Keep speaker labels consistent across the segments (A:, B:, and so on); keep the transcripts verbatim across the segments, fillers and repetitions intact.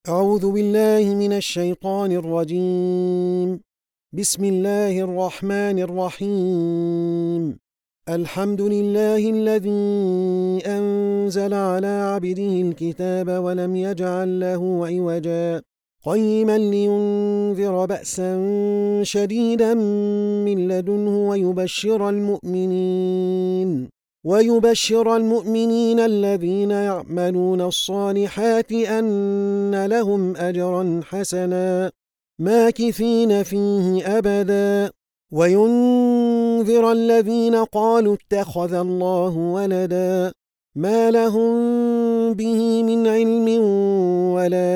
A: أعوذ بالله من الشيطان الرجيم. بسم الله الرحمن الرحيم. الحمد لله الذي أنزل على عبده الكتاب ولم يجعل له عوجا قيما لينذر بأسا شديدا من لدنه ويبشر المؤمنين ويبشر المؤمنين الذين يعملون الصالحات أن لهم أجرا حسنا ماكثين فيه أبدا وينذر الذين قالوا اتخذ الله ولدا ما لهم به من علم ولا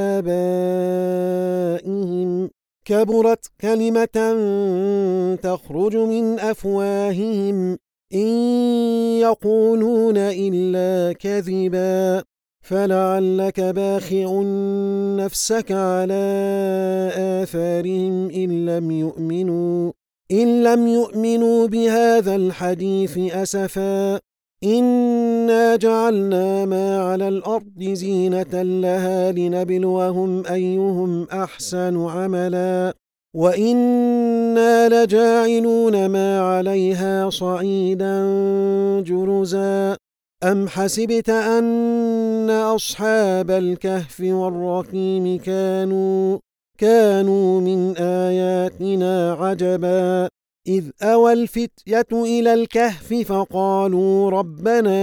A: لآبائهم كبرت كلمة تخرج من أفواههم إن يقولون إلا كذبا فلعلك باخع نفسك على آثارهم إن لم يؤمنوا إن لم يؤمنوا بهذا الحديث أسفا إنا جعلنا ما على الأرض زينة لها لنبلوهم أيهم أحسن عملا وإنا لجاعلون ما عليها صعيدا جرزا أم حسبت أن أصحاب الكهف والرقيم كانوا كانوا من آياتنا عجبا إذ أوى الفتية إلى الكهف فقالوا ربنا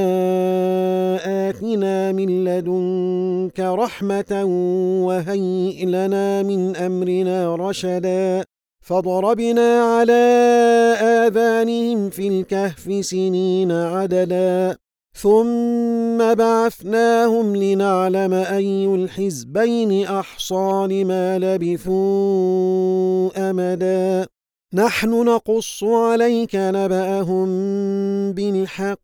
A: آتنا من لدنك رحمة وهيئ لنا من أمرنا رشدا فضربنا على آذانهم في الكهف سنين عددا ثم بعثناهم لنعلم أي الحزبين أحصى لما لبثوا أمدا نحن نقص عليك نبأهم بالحق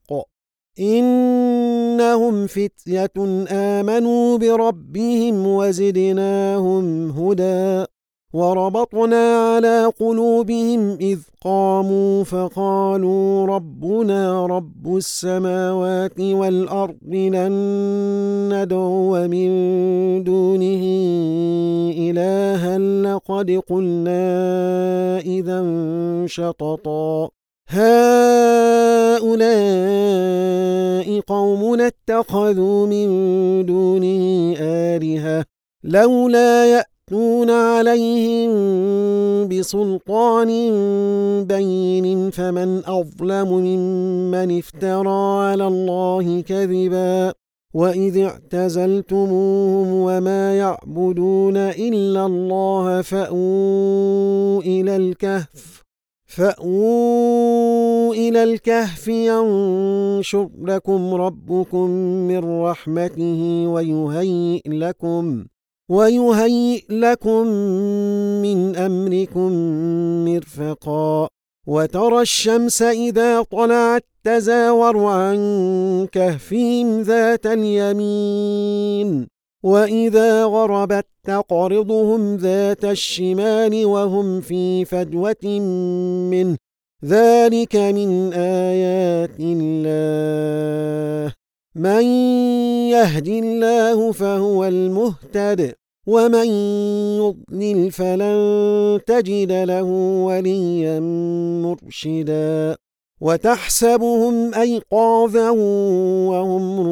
A: إنهم فتية آمنوا بربهم وزدناهم هدى وربطنا على قلوبهم إذ قاموا فقالوا ربنا رب السماوات والأرض لن ندعو من دونه إلها لقد قلنا إذا شططا هؤلاء قومنا اتخذوا من دونه آلهة لولا يأتون عليهم بسلطان بين فمن أظلم ممن افترى على الله كذبا وإذ اعتزلتموهم وما يعبدون إلا الله فأووا إلى الكهف فأووا إلى الكهف ينشر لكم ربكم من رحمته ويهيئ لكم ويهيئ لكم من أمركم مرفقا وترى الشمس إذا طلعت تزاور عن كهفهم ذات اليمين وإذا غربت تقرضهم ذات الشمال وهم في فجوة منه ذلك من آيات الله من يهد الله فهو المهتد ومن يضلل فلن تجد له وليا مرشدا وتحسبهم أيقاظا وهم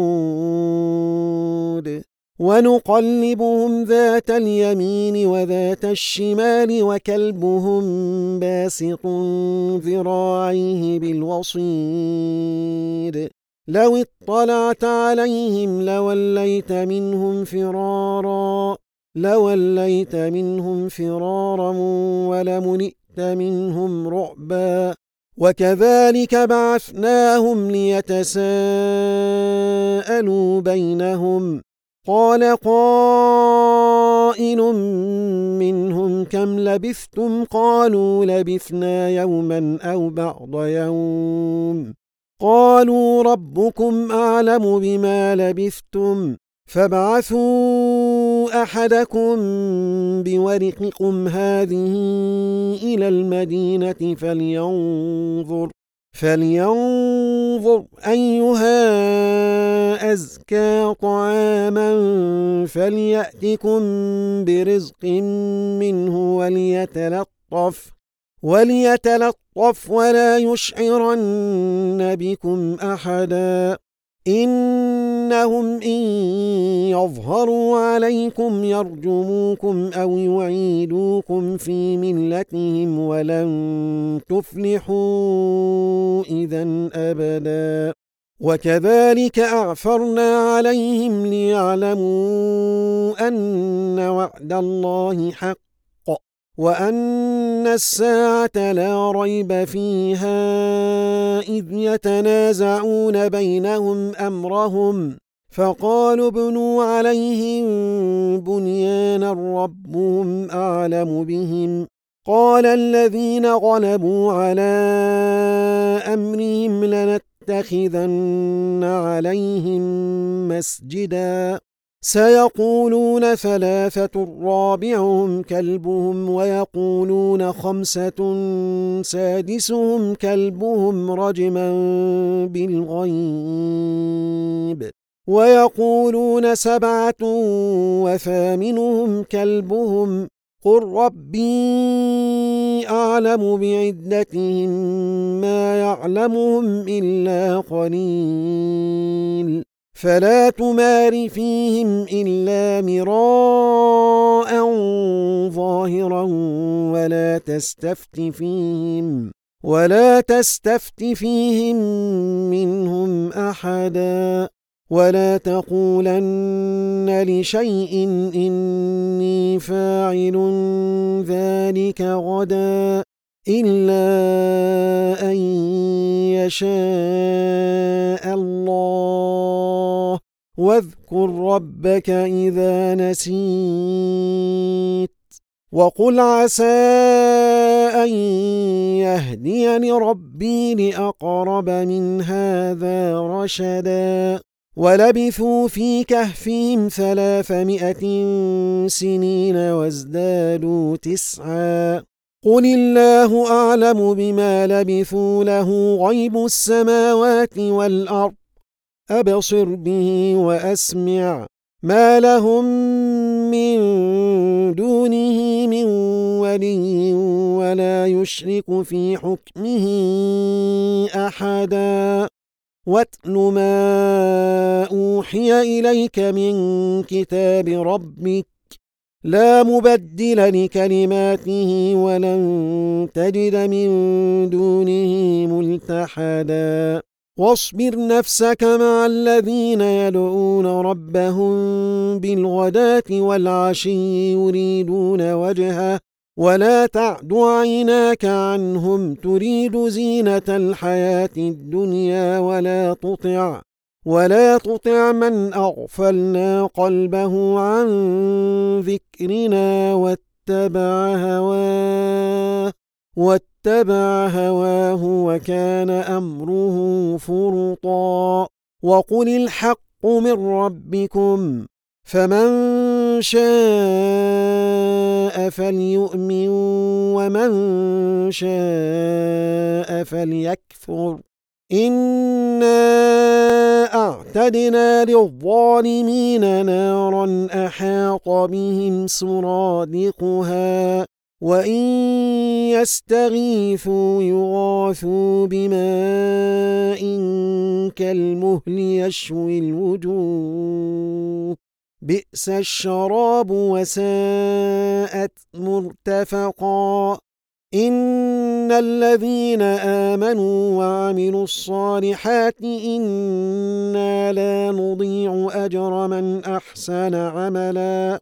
A: رقود ونقلبهم ذات اليمين وذات الشمال وكلبهم باسط ذراعيه بالوصيد لو اطلعت عليهم لوليت منهم فرارا لوليت منهم فرارا ولملئت منهم رعبا وكذلك بعثناهم ليتساءلوا بينهم قال قائل منهم كم لبثتم قالوا لبثنا يوما أو بعض يوم قالوا ربكم أعلم بما لبثتم فابعثوا أحدكم بورقكم هذه إلى المدينة فلينظر فلينظر أيها أزكى طعاما فليأتكم برزق منه وليتلطف وليتلطف ولا يشعرن بكم أحدا إنهم إن يظهروا عليكم يرجموكم أو يعيدوكم في ملتهم ولن تفلحوا إذا أبدا وكذلك أعثرنا عليهم ليعلموا أن وعد الله حق وأن الساعة لا ريب فيها إذ يتنازعون بينهم أمرهم فقالوا ابنوا عليهم بنيانا ربهم أعلم بهم قال الذين غلبوا على أمرهم لنتخذن عليهم مسجدا سيقولون ثلاثة رابعهم كلبهم ويقولون خمسة سادسهم كلبهم رجما بالغيب ويقولون سبعة وثامنهم كلبهم قل ربي أعلم بعدتهم ما يعلمهم إلا قليل فلا تمار فيهم إلا مراء ظاهرا ولا تستفت فيهم ولا تستفت فيهم منهم أحدا ولا تقولن لشيء إني فاعل ذلك غدا إلا أن يشاء الله واذكر ربك إذا نسيت وقل عسى أن يهديني ربي لأقرب من هذا رشدا ولبثوا في كهفهم ثلاثمائة سنين وازدادوا تسعا قل الله أعلم بما لبثوا له غيب السماوات والأرض أبصر به وأسمع ما لهم من دونه من ولي ولا يشرك في حكمه أحدا واتل ما أوحي إليك من كتاب ربك لا مبدل لكلماته ولن تجد من دونه ملتحدا واصبر نفسك مع الذين يدعون ربهم بالغداة والعشي يريدون وجهه ولا تعد عيناك عنهم تريد زينة الحياة الدنيا ولا تطع ولا تطع من أغفلنا قلبه عن ذكرنا واتبع هواه واتبع هواه وكان أمره فرطا وقل الحق من ربكم فمن شاء فليؤمن ومن شاء فليكفر إنا أعتدنا للظالمين نارا أحاط بهم سرادقها وإن يستغيثوا يغاثوا بماء كالمهل يشوي الوجوه بئس الشراب وساءت مرتفقا إن الذين آمنوا وعملوا الصالحات إنا لا نضيع أجر من أحسن عملا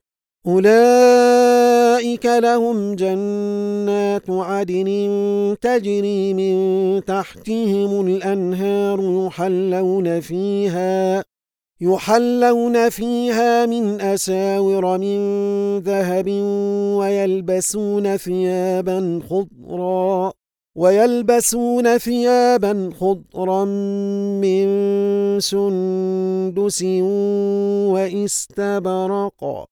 A: أولئك لهم جنات عدن تجري من تحتهم الأنهار يحلون فيها يحلون فيها من أساور من ذهب ويلبسون ثيابا خضرا ويلبسون ثيابا خضرا من سندس واستبرق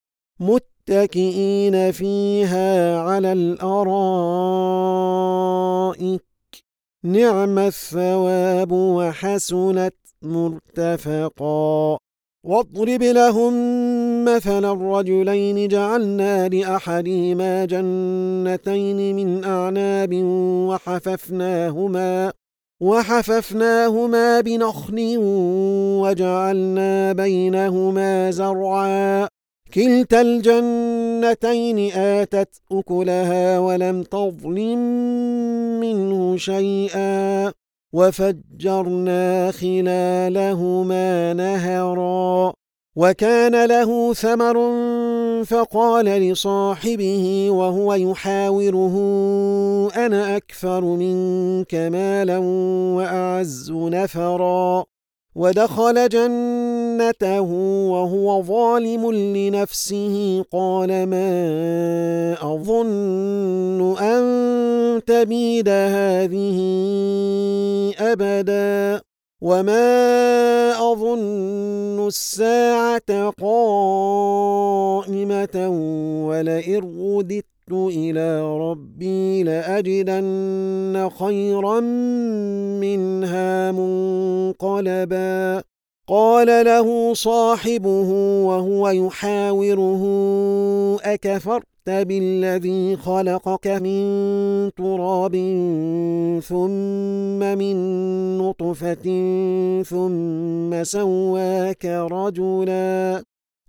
A: متكئين فيها على الأرائك نعم الثواب وحسنت مرتفقا. واضرب لهم مثلا الرجلين جعلنا لأحدهما جنتين من أعناب وحففناهما وحففناهما بنخل وجعلنا بينهما زرعا كلتا الجنتين آتت أكلها ولم تظلم منه شيئا وفجرنا خلالهما نهرا وكان له ثمر فقال لصاحبه وهو يحاوره أنا أكثر منك مالا وأعز نفرا ودخل جنته وهو ظالم لنفسه قال ما أظن أن تبيد هذه أبدا وما أظن الساعة قائمة ولئن رددت إلى ربي لأجدن خيرا منها منقلبا قال له صاحبه وهو يحاوره أكفرت بالذي خلقك من تراب ثم من نطفة ثم سواك رجلا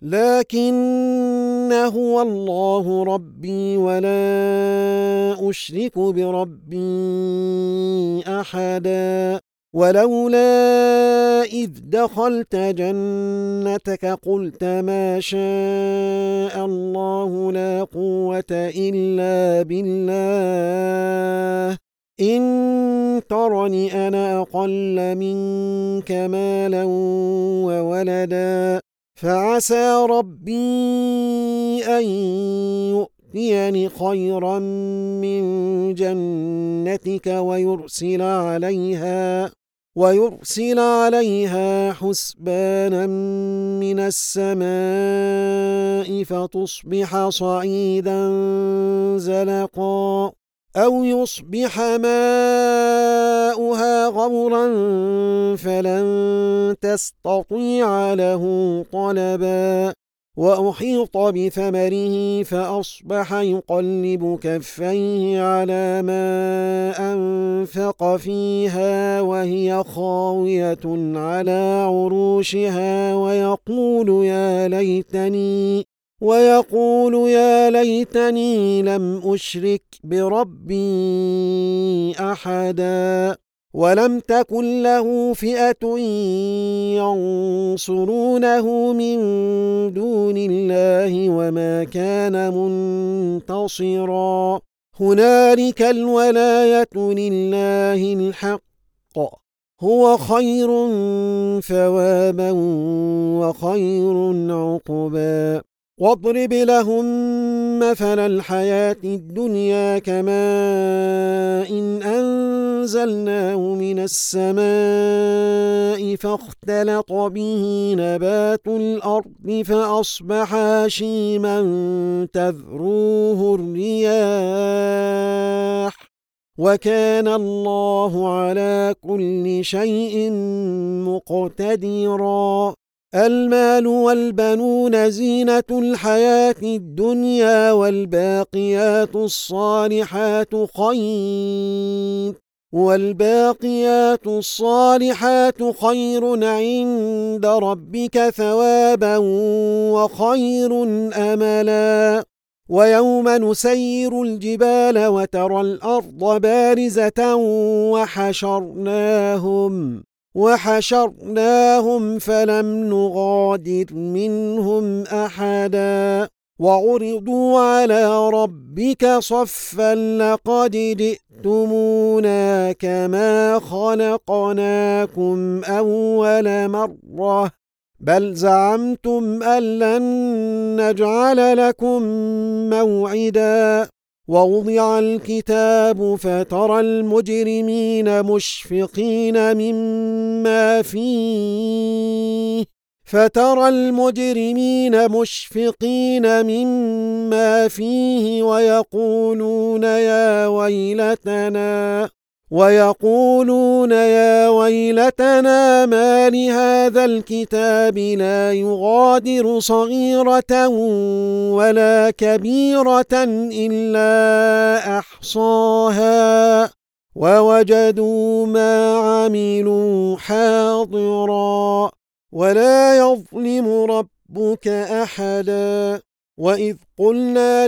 A: لكن هو الله ربي ولا أشرك بربي أحدا ولولا إذ دخلت جنتك قلت ما شاء الله لا قوة إلا بالله إن ترني أنا أقل منك مالا وولدا فعسى ربي أن يؤتيني خيرا من جنتك ويرسل عليها ويرسل عليها حسبانا من السماء فتصبح صعيدا زلقا أو يصبح ماؤها غورا فلن تستطيع له طلبا وأحيط بثمره فأصبح يقلب كفيه على ما أنفق فيها وهي خاوية على عروشها ويقول يا ليتني ويقول يا ليتني لم أشرك بربي أحدا ولم تكن له فئة ينصرونه من دون الله وما كان منتصرا هنالك الولاية لله الحق هو خير ثوابا وخير عقبا واضرب لهم مثل الحياة الدنيا كماء إن أنزلناه من السماء فاختلط به نبات الأرض فأصبح هشيما تذروه الرياح وكان الله على كل شيء مقتدرا المال والبنون زينة الحياة الدنيا والباقيات الصالحات خير والباقيات الصالحات خير عند ربك ثوابا وخير أملا ويوم نسير الجبال وترى الأرض بارزة وحشرناهم وحشرناهم فلم نغادر منهم أحدا وعرضوا على ربك صفا لقد جئتمونا كما خلقناكم أول مرة بل زعمتم أن لن نجعل لكم موعدا ووضع الكتاب فترى المجرمين مشفقين مما فيه فترى المجرمين مشفقين مما فيه ويقولون يا ويلتنا ويقولون يا ويلتنا ما لهذا الكتاب لا يغادر صغيرة ولا كبيرة إلا أحصاها ووجدوا ما عملوا حاضرا ولا يظلم ربك أحدا وإذ قلنا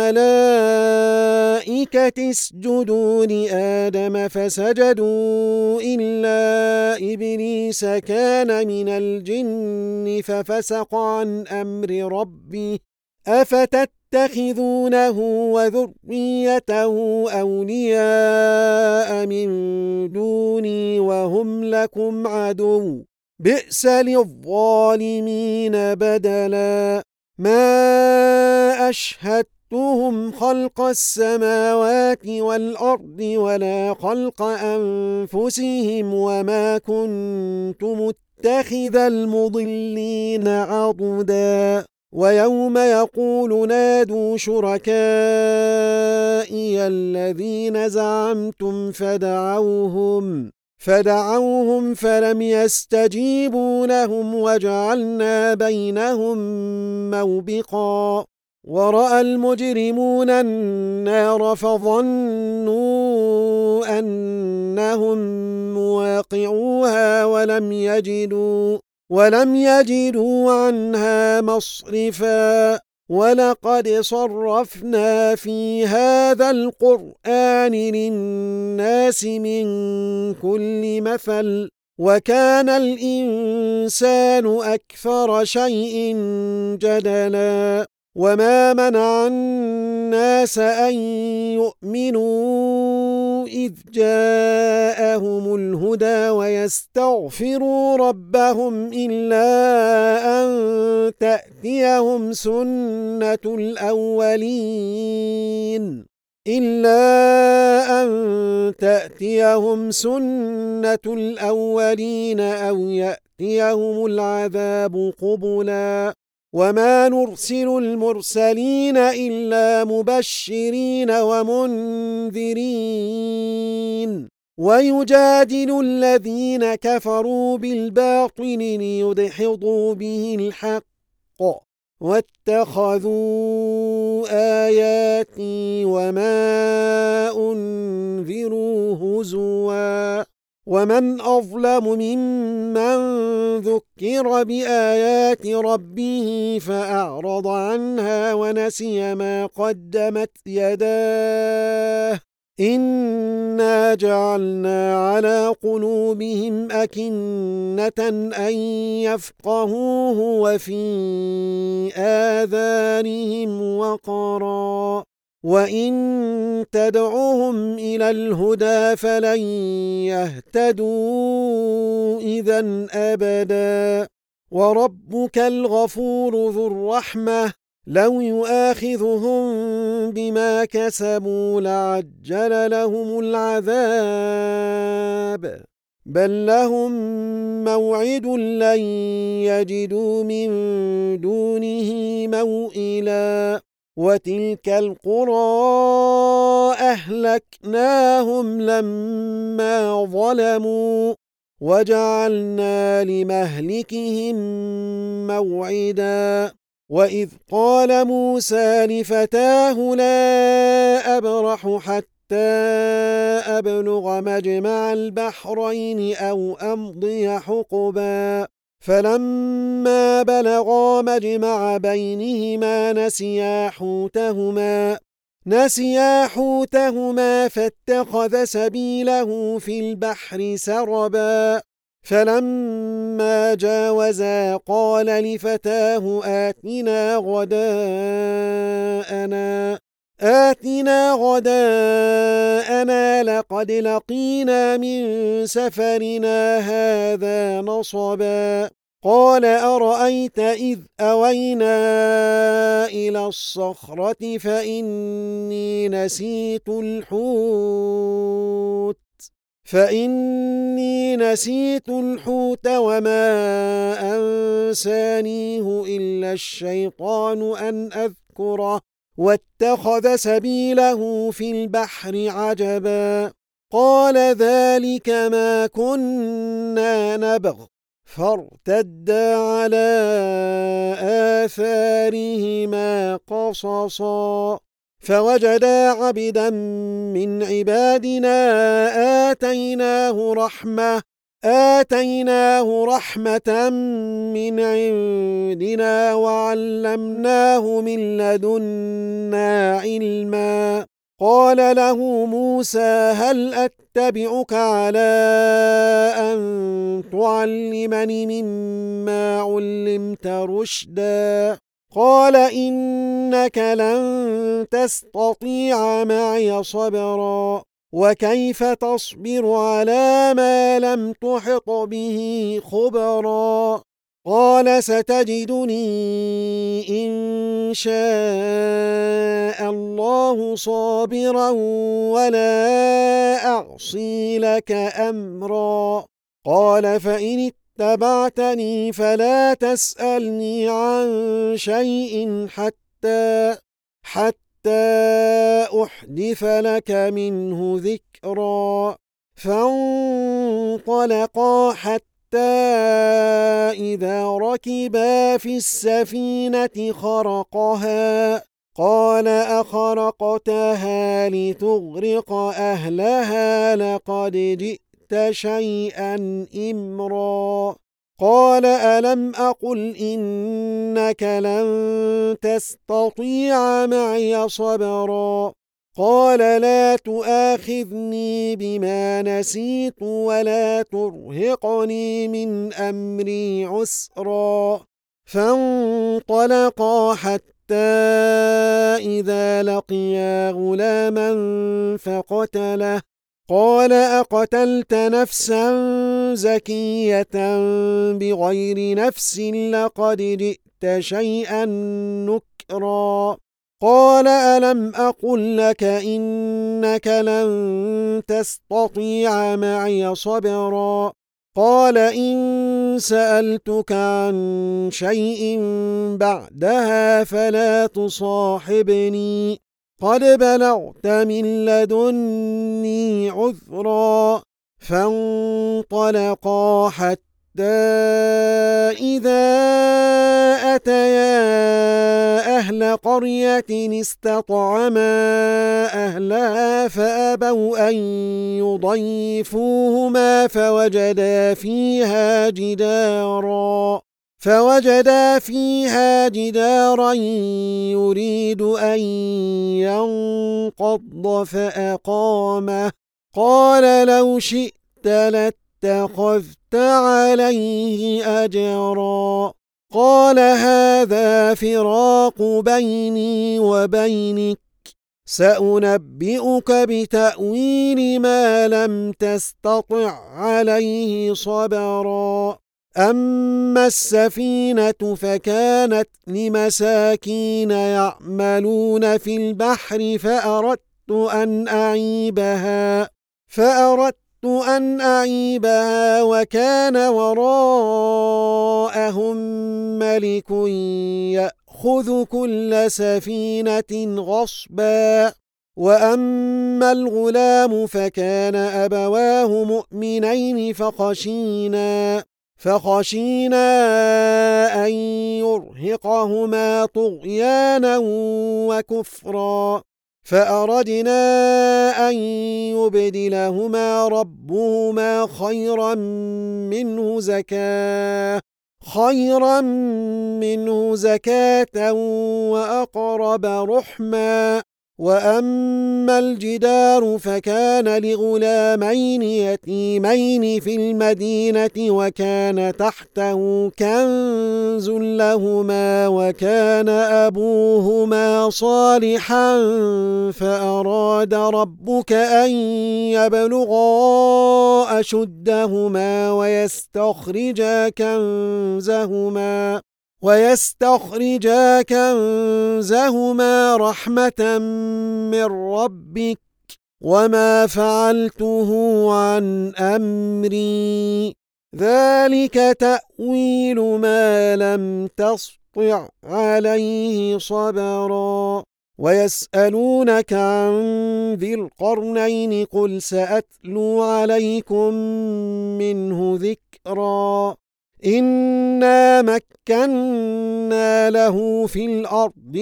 A: للملائكة اسجدوا لآدم فسجدوا إلا إبليس كان من الجن ففسق عن أمر ربه أفتتخذونه وذريته أولياء من دوني وهم لكم عدو بئس للظالمين بدلا ما أشهدتهم خلق السماوات والأرض ولا خلق أنفسهم وما كنت متخذ المضلين عضدا ويوم يقول نادوا شركائي الذين زعمتم فدعوهم فدعوهم فلم يستجيبوا لهم وجعلنا بينهم موبقا ورأى المجرمون النار فظنوا أنهم مواقعوها ولم يجدوا ولم يجدوا عنها مصرفا ولقد صرفنا في هذا القرآن للناس من كل مثل وكان الإنسان أكثر شيء جدلا وما منع الناس أن يؤمنوا إذ جاءهم الهدى ويستغفروا ربهم إلا أن تأتيهم سنة الأولين إلا أن تأتيهم سنة الأولين أو يأتيهم العذاب قبلا وما نرسل المرسلين إلا مبشرين ومنذرين ويجادل الذين كفروا بالباطل ليدحضوا به الحق واتخذوا آياتي وما أنذروا هزوا ومن أظلم ممن ذكر بآيات ربه فأعرض عنها ونسي ما قدمت يداه إنا جعلنا على قلوبهم أكنة أن يفقهوه وفي آذانهم وقرا وإن تدعهم إلى الهدى فلن يهتدوا إذا أبدا وربك الغفور ذو الرحمة لو يؤاخذهم بما كسبوا لعجل لهم العذاب بل لهم موعد لن يجدوا من دونه موئلا وتلك القرى أهلكناهم لما ظلموا وجعلنا لمهلكهم موعدا وإذ قال موسى لفتاه لا أبرح حتى أبلغ مجمع البحرين أو أمضي حقبا فلما بلغا مجمع بينهما نسيا حوتهما نسيا حوتهما فاتخذ سبيله في البحر سربا فلما جاوزا قال لفتاه آتنا غداءنا آتنا غداءنا لقد لقينا من سفرنا هذا نصبا قال أرأيت إذ أوينا إلى الصخرة فإني نسيت الحوت فإني نسيت الحوت وما أنسانيه إلا الشيطان أن أذكره واتخذ سبيله في البحر عجبا قال ذلك ما كنا نبغ فارتدا على آثارهما قصصا فوجدا عبدا من عبادنا آتيناه رحمة آتيناه رحمة من عندنا وعلمناه من لدنا علما قال له موسى هل أتبعك على أن تعلمني مما علمت رشدا قال إنك لن تستطيع معي صبرا وكيف تصبر على ما لم تحط به خبرا قال ستجدني إن شاء الله صابرا ولا أعصي لك أمرا قال فإن اتبعتني فلا تسألني عن شيء حتى حتى أحدث لك منه ذكرا فانطلقا حتى إذا ركبا في السفينة خرقها قال أخرقتها لتغرق أهلها لقد جئت شيئا إمرا قال ألم أقل إنك لن تستطيع معي صبرا قال لا تؤاخذني بما نسيت ولا ترهقني من أمري عسرا فانطلقا حتى إذا لقيا غلاما فقتله قال أقتلت نفسا زكية بغير نفس لقد جئت شيئا نكرا قال ألم أقل لك إنك لن تستطيع معي صبرا قال إن سألتك عن شيء بعدها فلا تصاحبني قد بلغت من لدني عذرا فانطلقا حتى إذا أتيا أهل قرية استطعما أهلها فأبوا أن يضيفوهما فوجدا فيها جدارا فوجدا فيها جدارا يريد أن ينقض فأقامه قال لو شئت لاتخذت عليه أجرا قال هذا فراق بيني وبينك سأنبئك بتأويل ما لم تستطع عليه صبرا أما السفينة فكانت لمساكين يعملون في البحر فأردت أن أعيبها فأردت أن أعيبها وكان وراءهم ملك يأخذ كل سفينة غصبا وأما الغلام فكان أبواه مؤمنين فخشينا فخشينا أن يرهقهما طغيانا وكفرا فأردنا أن يبدلهما ربهما خيرا منه زكاة خيرا منه زكاة وأقرب رحما وأما الجدار فكان لغلامين يتيمين في المدينة وكان تحته كنز لهما وكان أبوهما صالحا فأراد ربك أن يبلغا أشدهما ويستخرجا كنزهما ويستخرجا كنزهما رحمة من ربك وما فعلته عن أمري ذلك تأويل ما لم تسطع عليه صبرا ويسألونك عن ذي القرنين قل سأتلو عليكم منه ذكرا إنا مكنا له في الأرض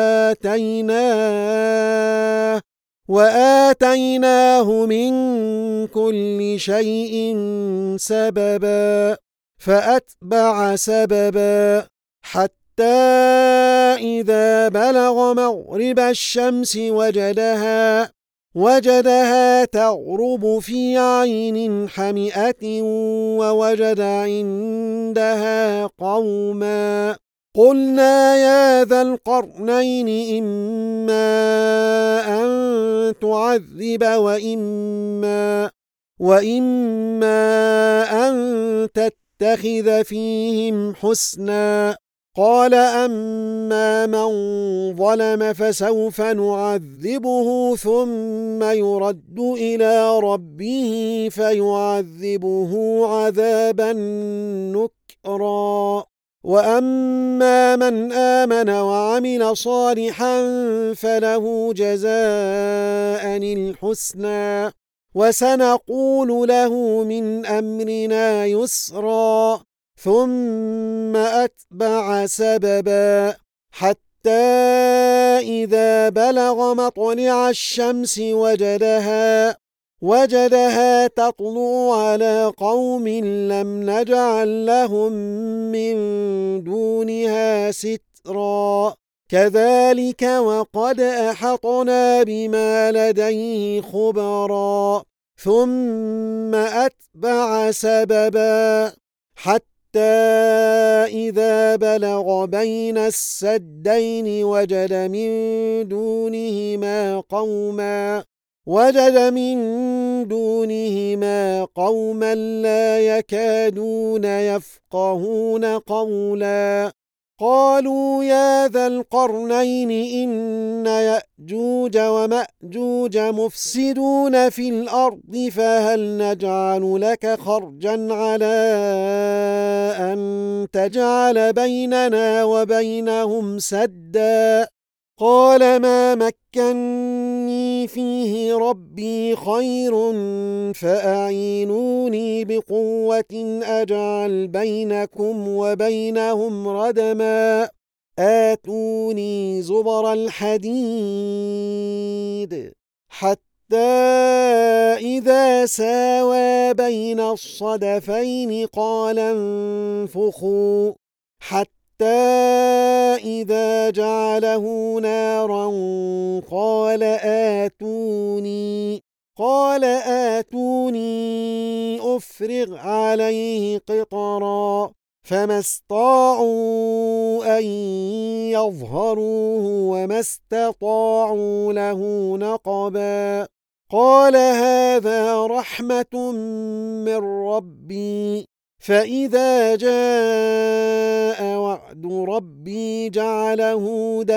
A: وآتيناه وآتيناه من كل شيء سببا فأتبع سببا حتى إذا بلغ مغرب الشمس وجدها وجدها تغرب في عين حمئة ووجد عندها قوما قلنا يا ذا القرنين إما أن تعذب وإما, وإما أن تتخذ فيهم حسنا قال أما من ظلم فسوف نعذبه ثم يرد إلى ربه فيعذبه عذابا نكرا وأما من آمن وعمل صالحا فله جزاء الحسنى وسنقول له من أمرنا يسرا ثم أتبع سببا حتى إذا بلغ مطلع الشمس وجدها وجدها تطلع على قوم لم نجعل لهم من دونها سترا كذلك وقد أحطنا بما لديه خبرا ثم أتبع سببا حتى إذا بلغ بين السدين وجد من دونهما قوما وجد من دونهما قوما لا يكادون يفقهون قولا قالوا يا ذا القرنين إن يأجوج ومأجوج مفسدون في الأرض فهل نجعل لك خرجا على أن تجعل بيننا وبينهم سدا قال ما مكني فيه ربي خير فأعينوني بقوة أجعل بينكم وبينهم ردما آتوني زبر الحديد حتى إذا ساوى بين الصدفين قال انفخوا حتى إذا جعله نارا قال آتوني قال آتوني أفرغ عليه قطرا فما استطاعوا أن يظهروه وما استطاعوا له نقبا قال هذا رحمة من ربي فإذا جاء وعد ربي جعله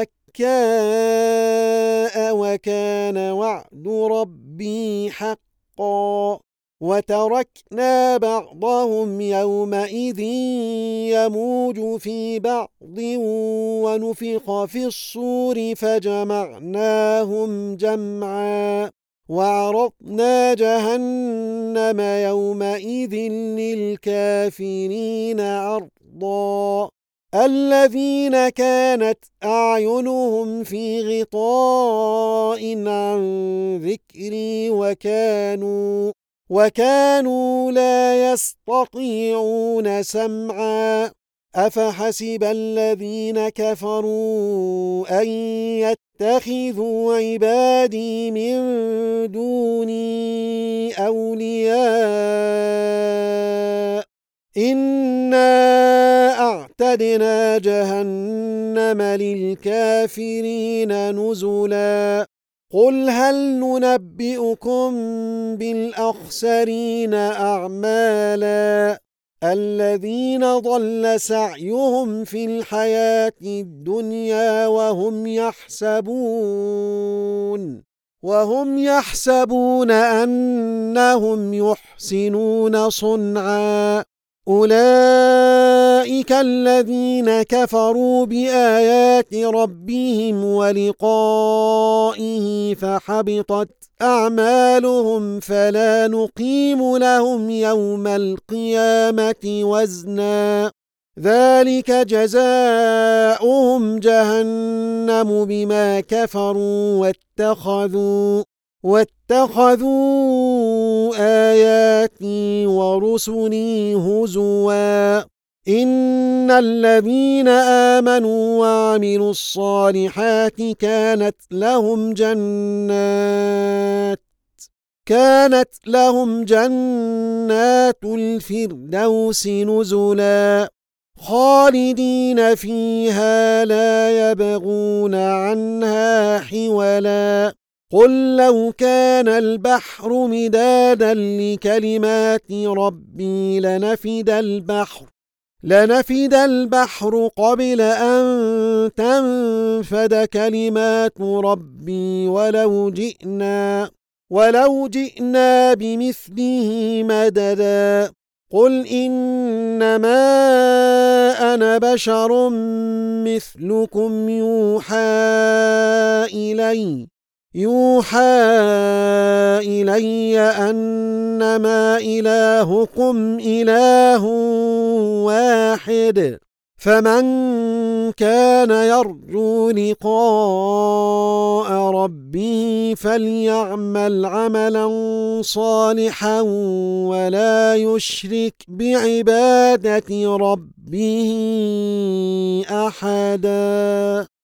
A: دكاء وكان وعد ربي حقا وتركنا بعضهم يومئذ يموج في بعض ونفخ في الصور فجمعناهم جمعا وعرضنا جهنم يومئذ للكافرين عرضا الذين كانت أعينهم في غطاء عن ذكري وكانوا وكانوا لا يستطيعون سمعا أفحسب الذين كفروا أن يتخذوا عبادي من دوني أولياء إنا أعتدنا جهنم للكافرين نزلا قل هل ننبئكم بالأخسرين أعمالا الذين ضل سعيهم في الحياة الدنيا وهم يحسبون وهم يحسبون أنهم يحسنون صنعا أولئك الذين كفروا بآيات ربهم ولقائه فحبطت أعمالهم فلا نقيم لهم يوم القيامة وزنا ذلك جزاؤهم جهنم بما كفروا واتخذوا واتخذوا آياتي ورسلي هزوا إن الذين آمنوا وعملوا الصالحات كانت لهم جنات كانت لهم جنات الفردوس نزلا خالدين فيها لا يبغون عنها حولا قل لو كان البحر مدادا لكلمات ربي لنفد البحر لنفد البحر قبل أن تنفد كلمات ربي ولو جئنا ولو جئنا بمثله مددا قل إنما أنا بشر مثلكم يوحى إلي يوحى إلي أنما إلهكم إله واحد فمن كان يرجو لقاء ربه فليعمل عملا صالحا ولا يشرك بعبادة ربه أحدا.